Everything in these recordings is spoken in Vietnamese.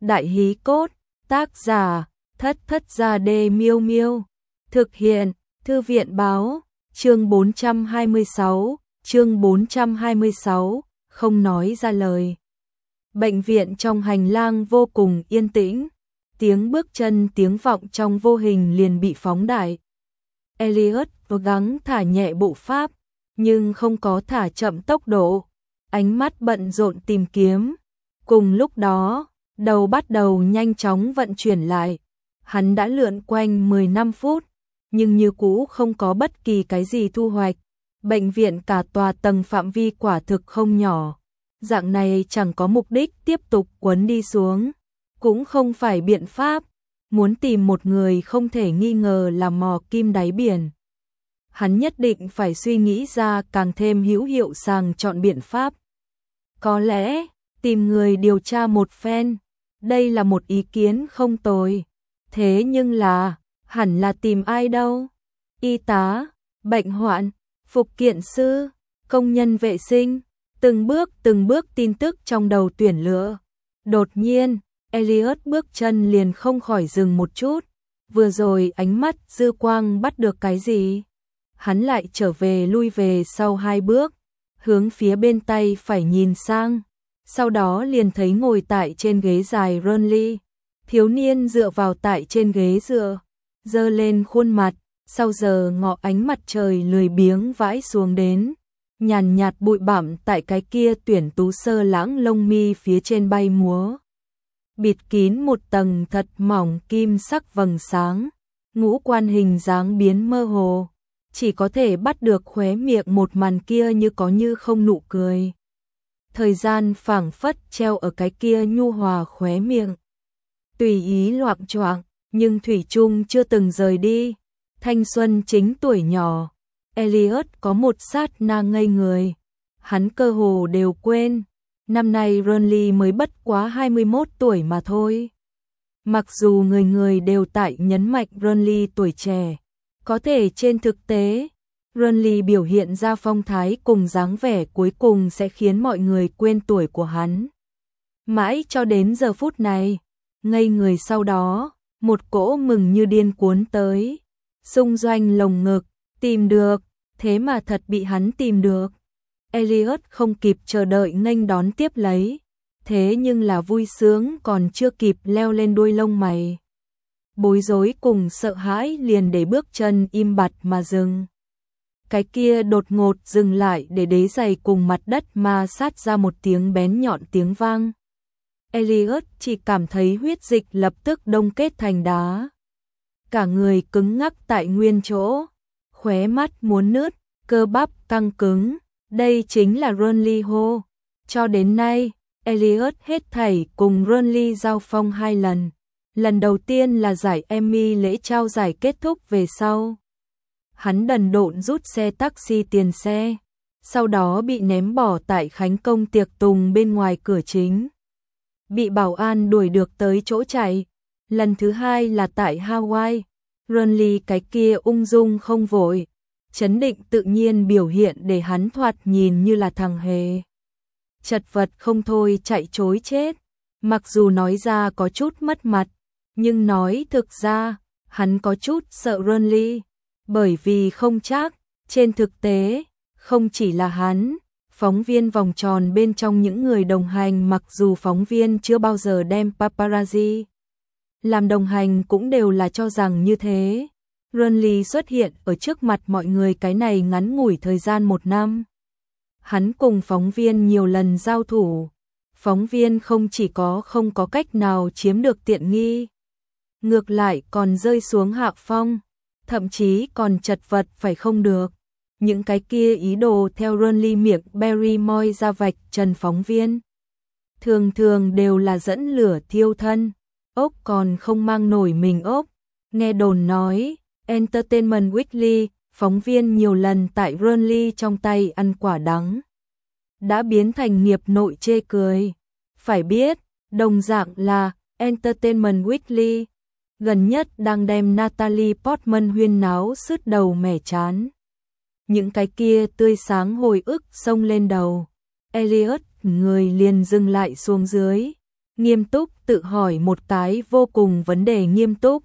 Đại hí cốt, tác giả, Thất Thất Gia Đê Miêu Miêu. Thực hiện, Thư viện báo, chương 426, không nói ra lời. Bệnh viện trong hành lang vô cùng yên tĩnh, tiếng bước chân tiếng vọng trong vô hình liền bị phóng đại. Elliot cố gắng thả nhẹ bộ pháp, nhưng không có thả chậm tốc độ, ánh mắt bận rộn tìm kiếm. Cùng lúc đó, đầu bắt đầu nhanh chóng vận chuyển lại. Hắn đã lượn quanh 15 phút, nhưng như cũ không có bất kỳ cái gì thu hoạch. Bệnh viện cả tòa tầng phạm vi quả thực không nhỏ. Dạng này chẳng có mục đích tiếp tục quấn đi xuống, cũng không phải biện pháp. Muốn tìm một người không thể nghi ngờ là mò kim đáy biển. Hắn nhất định phải suy nghĩ ra càng thêm hữu hiệu sàng chọn biện pháp. Có lẽ, tìm người điều tra một phen, đây là một ý kiến không tồi. Thế nhưng là, hẳn là tìm ai đâu? Y tá, bệnh hoạn, phục kiện sư, công nhân vệ sinh, từng bước tin tức trong đầu tuyển lựa. Đột nhiên, Elliot bước chân liền không khỏi dừng một chút, vừa rồi ánh mắt dư quang bắt được cái gì? Hắn lại lui về sau 2 bước, hướng phía bên tay phải nhìn sang, sau đó liền thấy ngồi tại trên ghế dài Ronly. Thiếu niên dựa vào tại trên ghế dựa, giơ lên khuôn mặt, sau giờ ngọ ánh mặt trời lười biếng vãi xuống đến, nhàn nhạt bụi bặm tại cái kia tuyển tú sơ lãng lông mi phía trên bay múa. Bịt kín một tầng thật mỏng kim sắc vầng sáng, ngũ quan hình dáng biến mơ hồ, chỉ có thể bắt được khóe miệng một màn kia như có như không nụ cười. Thời gian phảng phất treo ở cái kia nhu hòa khóe miệng. Tùy ý loạng choạng, nhưng thủy chung chưa từng rời đi. Thanh xuân chính tuổi nhỏ, Elliot có một sát na ngây người. Hắn cơ hồ đều quên, năm nay Ronly mới bất quá 21 tuổi mà thôi. Mặc dù người người đều tại nhấn mạnh Ronly tuổi trẻ, có thể trên thực tế, Ronly biểu hiện ra phong thái cùng dáng vẻ cuối cùng sẽ khiến mọi người quên tuổi của hắn. Mãi cho đến giờ phút này, ngây người sau đó, một cỗ mừng như điên cuốn tới, xung doanh lồng ngực, tìm được, thế mà thật bị hắn tìm được. Elliot không kịp chờ đợi nghênh đón tiếp lấy, thế nhưng là vui sướng còn chưa kịp leo lên đuôi lông mày. Bối rối cùng sợ hãi liền để bước chân im bặt mà dừng. Cái kia đột ngột dừng lại để đế giày cùng mặt đất ma sát ra một tiếng bén nhọn tiếng vang. Elliot chỉ cảm thấy huyết dịch lập tức đông kết thành đá. Cả người cứng ngắc tại nguyên chỗ, khóe mắt muốn nứt, cơ bắp căng cứng. Đây chính là Ronly Ho. Cho đến nay, Elliot hết thảy cùng Ronly giao phong 2 lần. Lần đầu tiên là giải Emmy lễ trao giải kết thúc về sau. Hắn đần độn rút xe taxi tiền xe, sau đó bị ném bỏ tại khánh công tiệc tùng bên ngoài cửa chính. Bị bảo an đuổi được tới chỗ chạy. Lần thứ 2 là tại Hawaii. Ronly cái kia ung dung không vội, chấn định tự nhiên biểu hiện để hắn thoạt nhìn như là thằng hề. Chật vật không thôi chạy trối chết. Mặc dù nói ra có chút mất mặt, nhưng nói thực ra, hắn có chút sợ Ronly, bởi vì không chắc, trên thực tế, không chỉ là hắn, phóng viên vòng tròn bên trong những người đồng hành mặc dù phóng viên chưa bao giờ đem paparazzi làm đồng hành cũng đều là cho rằng như thế. Ronly xuất hiện ở trước mặt mọi người cái này ngắn ngủi thời gian 1 năm. Hắn cùng phóng viên nhiều lần giao thủ. Phóng viên không chỉ không có cách nào chiếm được tiện nghi, ngược lại còn rơi xuống hạ phong, thậm chí còn chật vật phải không được. Những cái kia ý đồ theo Ronly miệng Barrymore ra vạch trần phóng viên, thường thường đều là dẫn lửa thiêu thân, ốc còn không mang nổi mình ốc. Nghe đồn nói, Entertainment Weekly, phóng viên nhiều lần tại Ronly trong tay ăn quả đắng, đã biến thành nghiệp nội chê cười. Phải biết, đồng dạng là Entertainment Weekly, gần nhất đang đem Natalie Portman huyên náo sứt đầu mẻ chán. Những cái kia tươi sáng hồi ức xông lên đầu. Elliot người liền dừng lại xuống dưới, nghiêm túc tự hỏi một cái vô cùng vấn đề nghiêm túc.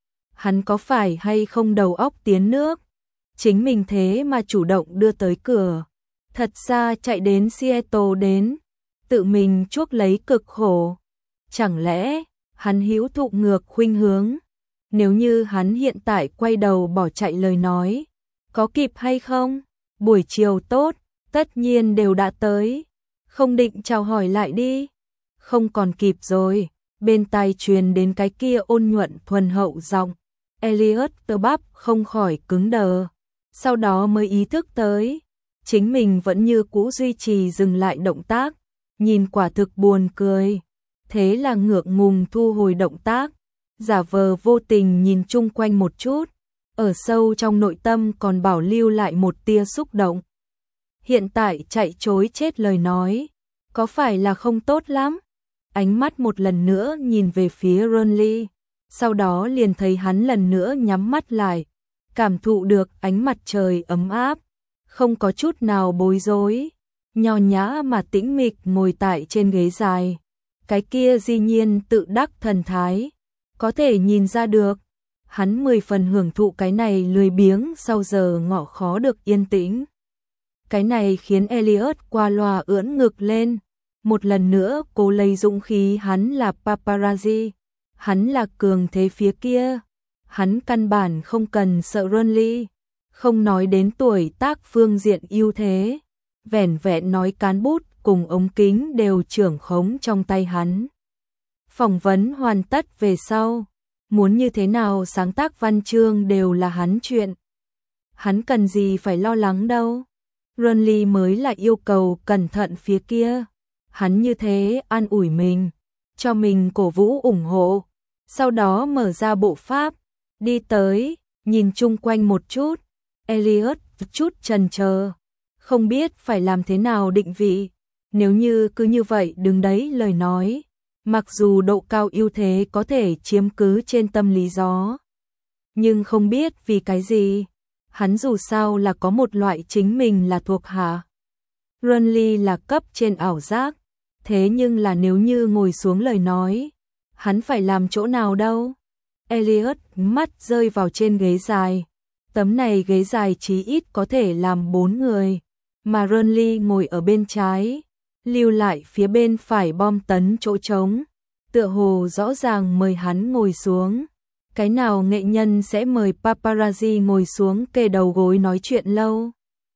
Hắn có phải hay không đầu óc tiến nước? Chính mình thế mà chủ động đưa tới cửa. Thật ra chạy đến Seattle đến, tự mình chuốc lấy cực khổ. Chẳng lẽ, hắn hữu thụ ngược khuynh hướng? Nếu như hắn hiện tại quay đầu bỏ chạy lời nói, có kịp hay không? Buổi chiều tốt, tất nhiên đều đã tới. Không định chào hỏi lại đi. Không còn kịp rồi. Bên tai truyền đến cái kia ôn nhuận thuần hậu giọng. Elliot cơ bắp không khỏi cứng đờ. Sau đó mới ý thức tới. Chính mình vẫn như cũ duy trì dừng lại động tác. Nhìn quả thực buồn cười. Thế là ngượng ngùng thu hồi động tác. Giả vờ vô tình nhìn chung quanh một chút. Ở sâu trong nội tâm còn bảo lưu lại một tia xúc động. Hiện tại chạy trối chết lời nói. Có phải là không tốt lắm? Ánh mắt một lần nữa nhìn về phía Ronly. Sau đó liền thấy hắn lần nữa nhắm mắt lại. Cảm thụ được ánh mặt trời ấm áp. Không có chút nào bối rối. Nho nhã mà tĩnh mịch ngồi tại trên ghế dài. Cái kia dĩ nhiên tự đắc thần thái. Có thể nhìn ra được. Hắn 10 phần hưởng thụ cái này lười biếng sau giờ ngọ khó được yên tĩnh. Cái này khiến Elliot qua loa ưỡn ngực lên. Một lần nữa cố lấy dũng khí hắn là paparazzi. Hắn là cường thế phía kia. Hắn căn bản không cần sợ Ronly. Không nói đến tuổi tác phương diện ưu thế. Vẻn vẹn nói cán bút cùng ống kính đều trưởng khống trong tay hắn. Phỏng vấn hoàn tất về sau. Muốn như thế nào sáng tác văn chương đều là hắn chuyện. Hắn cần gì phải lo lắng đâu. Ronly mới là yêu cầu cẩn thận phía kia. Hắn như thế an ủi mình, cho mình cổ vũ ủng hộ. Sau đó mở ra bộ pháp, đi tới, nhìn chung quanh một chút. Elliot chút chần chờ, không biết phải làm thế nào định vị. Nếu như cứ như vậy đứng đấy lời nói, mặc dù độ cao ưu thế có thể chiếm cứ trên tâm lý gió, nhưng không biết vì cái gì, hắn dù sao là có một loại chính mình là thuộc hạ. Ronly là cấp trên ảo giác, thế nhưng là nếu như ngồi xuống lời nói, hắn phải làm chỗ nào đâu? Elliot mắt rơi vào trên ghế dài. Tấm này ghế dài chí ít có thể làm 4 người, mà Ronly ngồi ở bên trái, lưu lại phía bên phải bom tấn chỗ trống, tựa hồ rõ ràng mời hắn ngồi xuống. Cái nào nghệ nhân sẽ mời paparazzi ngồi xuống kề đầu gối nói chuyện lâu?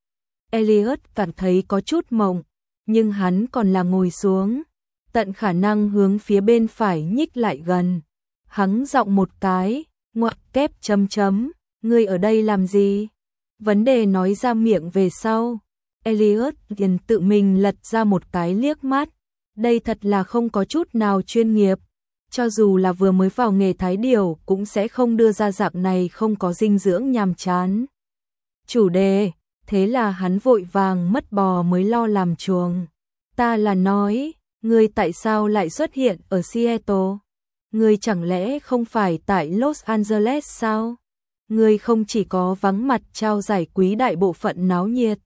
Elliot cảm thấy có chút mộng, nhưng hắn còn là ngồi xuống, tận khả năng hướng phía bên phải nhích lại gần. Hắn giọng một cái, ngoặc kép chấm chấm, ngươi ở đây làm gì? Vấn đề nói ra miệng về sau, Elliot liền tự mình lật ra một cái liếc mắt. Đây thật là không có chút nào chuyên nghiệp. Cho dù là vừa mới vào nghề thái điểu cũng sẽ không đưa ra dạng này không có dinh dưỡng nhàm chán. Chủ đề, thế là hắn vội vàng mất bò mới lo làm chuồng. Ta là nói, ngươi tại sao lại xuất hiện ở Seattle? Ngươi chẳng lẽ không phải tại Los Angeles sao? Ngươi không chỉ có vắng mặt trao giải quý đại bộ phận náo nhiệt,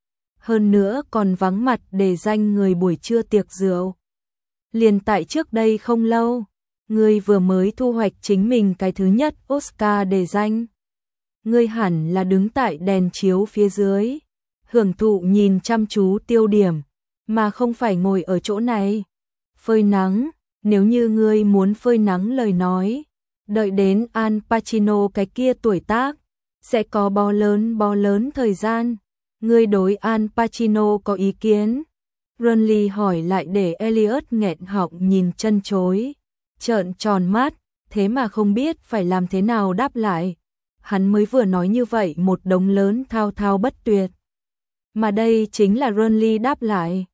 hơn nữa còn vắng mặt để danh người buổi trưa tiệc rượu. Liền tại trước đây không lâu, ngươi vừa mới thu hoạch chính mình cái thứ nhất Oscar để danh. Ngươi hẳn là đứng tại đèn chiếu phía dưới, hưởng thụ nhìn chăm chú tiêu điểm, mà không phải ngồi ở chỗ này phơi nắng. Nếu như ngươi muốn phơi nắng lời nói, đợi đến Al Pacino cái kia tuổi tác, sẽ có bó lớn thời gian. Ngươi đối Al Pacino có ý kiến? Ronly hỏi lại để Elliot nghẹn họng nhìn chân chối, trợn tròn mắt, thế mà không biết phải làm thế nào đáp lại. Hắn mới vừa nói như vậy một đống lớn thao thao bất tuyệt. Mà đây chính là Ronly đáp lại.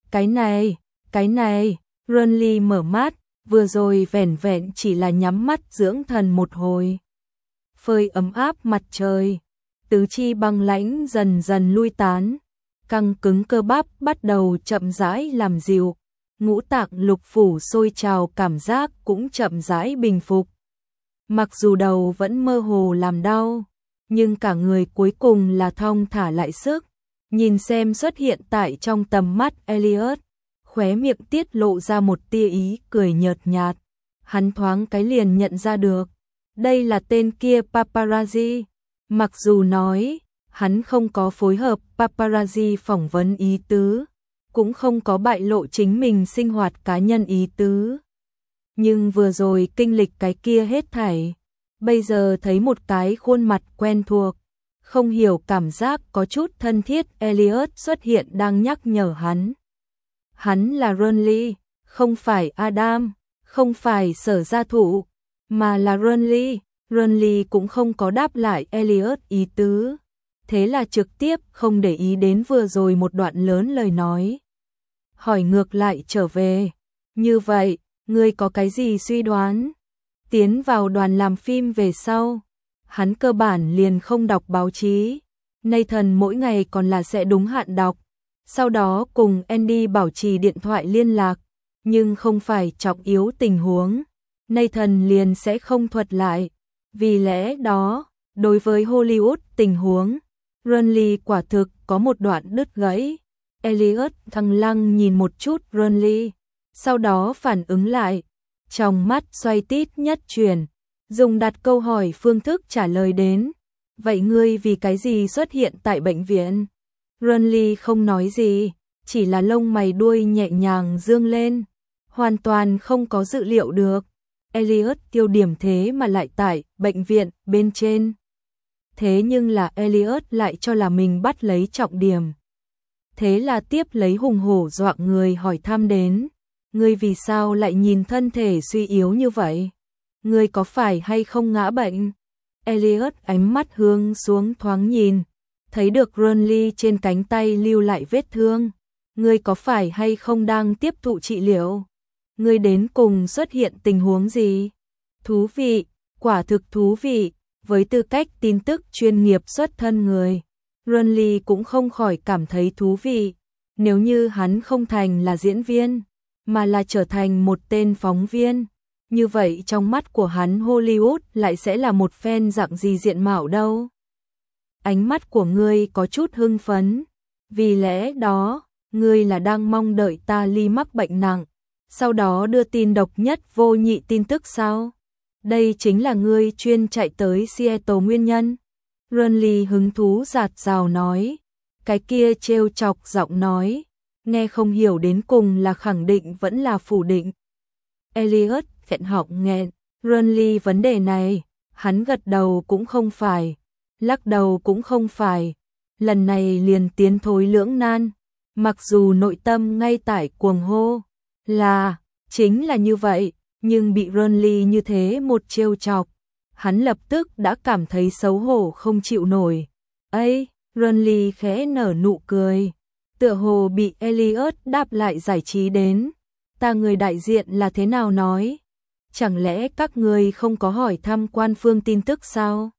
Cái này, Ronly mở mắt, vừa rồi vẻn vẹn chỉ là nhắm mắt dưỡng thần một hồi. Phơi ấm áp mặt trời, tứ chi băng lãnh dần dần lui tán, căng cứng cơ bắp bắt đầu chậm rãi làm dịu, ngũ tạng lục phủ sôi trào cảm giác cũng chậm rãi bình phục. Mặc dù đầu vẫn mơ hồ làm đau, nhưng cả người cuối cùng là thong thả lại sức. Nhìn xem xuất hiện tại trong tầm mắt Elliot, khóe miệng tiết lộ ra một tia ý cười nhợt nhạt. Hắn thoáng cái liền nhận ra được, đây là tên kia paparazzi. Mặc dù nói, hắn không có phối hợp paparazzi phỏng vấn ý tứ, cũng không có bại lộ chính mình sinh hoạt cá nhân ý tứ. Nhưng vừa rồi kinh lịch cái kia hết thảy, bây giờ thấy một cái khuôn mặt quen thuộc, không hiểu cảm giác có chút thân thiết Elliot xuất hiện đang nhắc nhở hắn. Hắn là Renly, không phải Adam, không phải Sở gia thủ, mà là Renly. Renly cũng không có đáp lại Elliot ý tứ, thế là trực tiếp không để ý đến vừa rồi một đoạn lớn lời nói. Hỏi ngược lại trở về, như vậy, ngươi có cái gì suy đoán? Tiến vào đoàn làm phim về sau, hắn cơ bản liền không đọc báo chí. Nathan mỗi ngày còn là sẽ đúng hạn đọc, sau đó cùng Andy bảo trì điện thoại liên lạc, nhưng không phải trọng yếu tình huống, Nathan liền sẽ không thuật lại. Vì lẽ đó, đối với Hollywood tình huống, Renly quả thực có một đoạn đứt gãy. Elliot thăng lăng nhìn một chút Renly, sau đó phản ứng lại, trong mắt xoay tít nhất chuyển, dùng đặt câu hỏi phương thức trả lời đến. Vậy ngươi vì cái gì xuất hiện tại bệnh viện? Renly không nói gì, chỉ là lông mày đuôi nhẹ nhàng dương lên, hoàn toàn không có dự liệu được. Elliot tiêu điểm thế mà lại tại bệnh viện bên trên. Thế nhưng là Elliot lại cho là mình bắt lấy trọng điểm. Thế là tiếp lấy hùng hổ dọa người hỏi thăm đến. Ngươi vì sao lại nhìn thân thể suy yếu như vậy? Ngươi có phải hay không ngã bệnh? Elliot ánh mắt hướng xuống thoáng nhìn, thấy được Renly trên cánh tay lưu lại vết thương. Ngươi có phải hay không đang tiếp thụ trị liệu? Ngươi đến cùng xuất hiện tình huống gì? Thú vị, quả thực thú vị, với tư cách tin tức chuyên nghiệp xuất thân người, Renly cũng không khỏi cảm thấy thú vị. Nếu như hắn không thành là diễn viên, mà là trở thành một tên phóng viên, như vậy trong mắt của hắn Hollywood lại sẽ là một fan dạng gì diện mạo đâu? Ánh mắt của ngươi có chút hưng phấn, vì lẽ đó, ngươi là đang mong đợi ta ly mắc bệnh nặng, sau đó đưa tin độc nhất vô nhị tin tức sao? Đây chính là ngươi chuyên chạy tới Seattle nguyên nhân. Renly hứng thú rạt rào nói, cái kia trêu chọc giọng nói, nghe không hiểu đến cùng là khẳng định vẫn là phủ định. Elliot nghẹn họng nghẹn, Renly vấn đề này, hắn gật đầu cũng không phải, lắc đầu cũng không phải, lần này liền tiến thối lưỡng nan, mặc dù nội tâm ngay tại cuồng hô, là, chính là như vậy, nhưng bị Renly như thế một trêu chọc, hắn lập tức đã cảm thấy xấu hổ không chịu nổi. Ây, Renly khẽ nở nụ cười, tựa hồ bị Elliot đáp lại giải trí đến. Ta người đại diện là thế nào nói? Chẳng lẽ các ngươi không có hỏi thăm quan phương tin tức sao?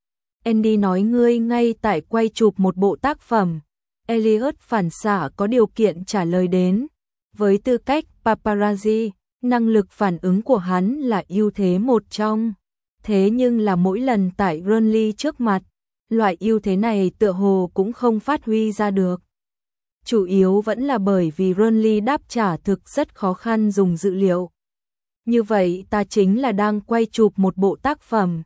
Andy nói ngươi ngay tại quay chụp một bộ tác phẩm. Elliot phản xạ có điều kiện trả lời đến. Với tư cách paparazzi, năng lực phản ứng của hắn là ưu thế một trong. Thế nhưng là mỗi lần tại Renly trước mặt, loại ưu thế này tựa hồ cũng không phát huy ra được. Chủ yếu vẫn là bởi vì Renly đáp trả thực rất khó khăn dùng dữ liệu. Như vậy ta chính là đang quay chụp một bộ tác phẩm.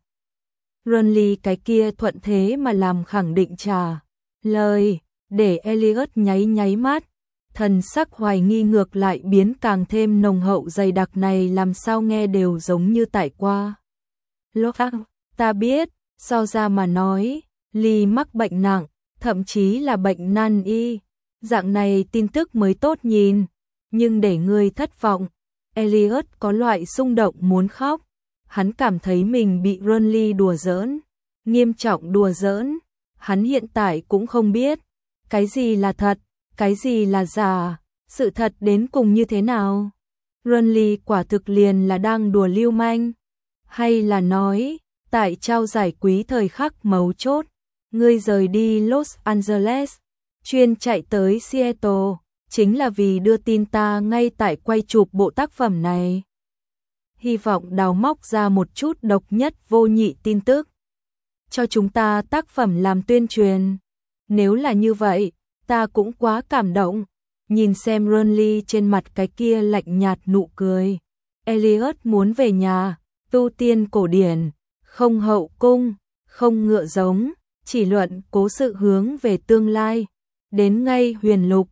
Renly cái kia thuận thế mà làm khẳng định trả lời, để Elliot nháy nháy mắt. Thần sắc hoài nghi ngược lại biến càng thêm nồng hậu dày đặc này làm sao nghe đều giống như tại qua. Lúc ta biết, so ra mà nói, Ly mắc bệnh nặng, thậm chí là bệnh nan y. Dạng này tin tức mới tốt nhìn, nhưng để người thất vọng. Elliot có loại xung động muốn khóc. Hắn cảm thấy mình bị Renly đùa giỡn, nghiêm trọng đùa giỡn. Hắn hiện tại cũng không biết cái gì là thật, cái gì là giả, sự thật đến cùng như thế nào. Renly quả thực liền là đang đùa lưu manh, hay là nói, tại trao giải quý thời khắc mấu chốt, ngươi rời đi Los Angeles, chuyên chạy tới Seattle, chính là vì đưa tin ta ngay tại quay chụp bộ tác phẩm này. Hy vọng đào móc ra một chút độc nhất vô nhị tin tức, cho chúng ta tác phẩm làm tuyên truyền. Nếu là như vậy, ta cũng quá cảm động, nhìn xem Renly trên mặt cái kia lạnh nhạt nụ cười. Elliot muốn về nhà, tu tiên cổ điển, không hậu cung, không ngựa giống, chỉ luận cố sự hướng về tương lai. Đến ngay huyền lục,